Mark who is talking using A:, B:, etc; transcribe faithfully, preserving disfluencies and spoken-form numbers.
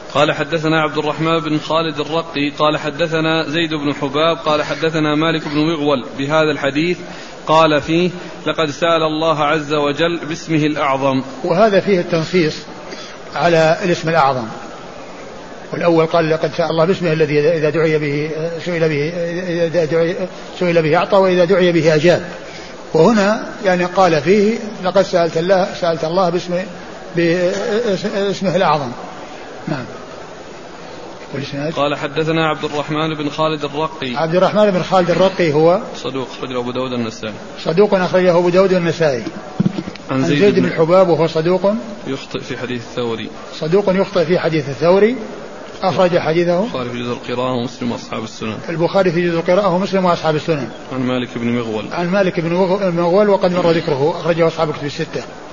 A: قال حدثنا عبد الرحمن بن خالد الرقي قال حدثنا زيد بن حباب قال حدثنا مالك بن مغول بهذا الحديث قال فيه لقد سأل الله عز وجل باسمه الأعظم.
B: وهذا فيه التنصيص على الاسم الأعظم. والأول قال لقد سأل الله باسمه الذي إذا دعي به سئل به إذا دعي سئل به أعطى وإذا دعي به أجاب. وهنا يعني قال فيه لقد سألت الله سألت الله باسمه باسمه الأعظم. نعم.
A: قال حدثنا عبد الرحمن بن خالد الرقي.
B: عبد الرحمن بن خالد الرقي هو
A: صدوق أخرجه أبو داود النسائي.
B: صدوق أخرجه أبو داود النسائي. عن زيد, زيد بن الحباب وهو صدوق
A: يخطئ في حديث الثوري.
B: صدوق يخطئ في حديث الثوري. أخرج حديثه
A: البخاري في جزء القراءة ومسلم وأصحاب السنن.
B: البخاري في جزء القراءة ومسلم وأصحاب السنن.
A: عن مالك بن مغول.
B: عن مالك بن مغول وقد مر ذكره. أخرجه أصحاب الكتب الستة.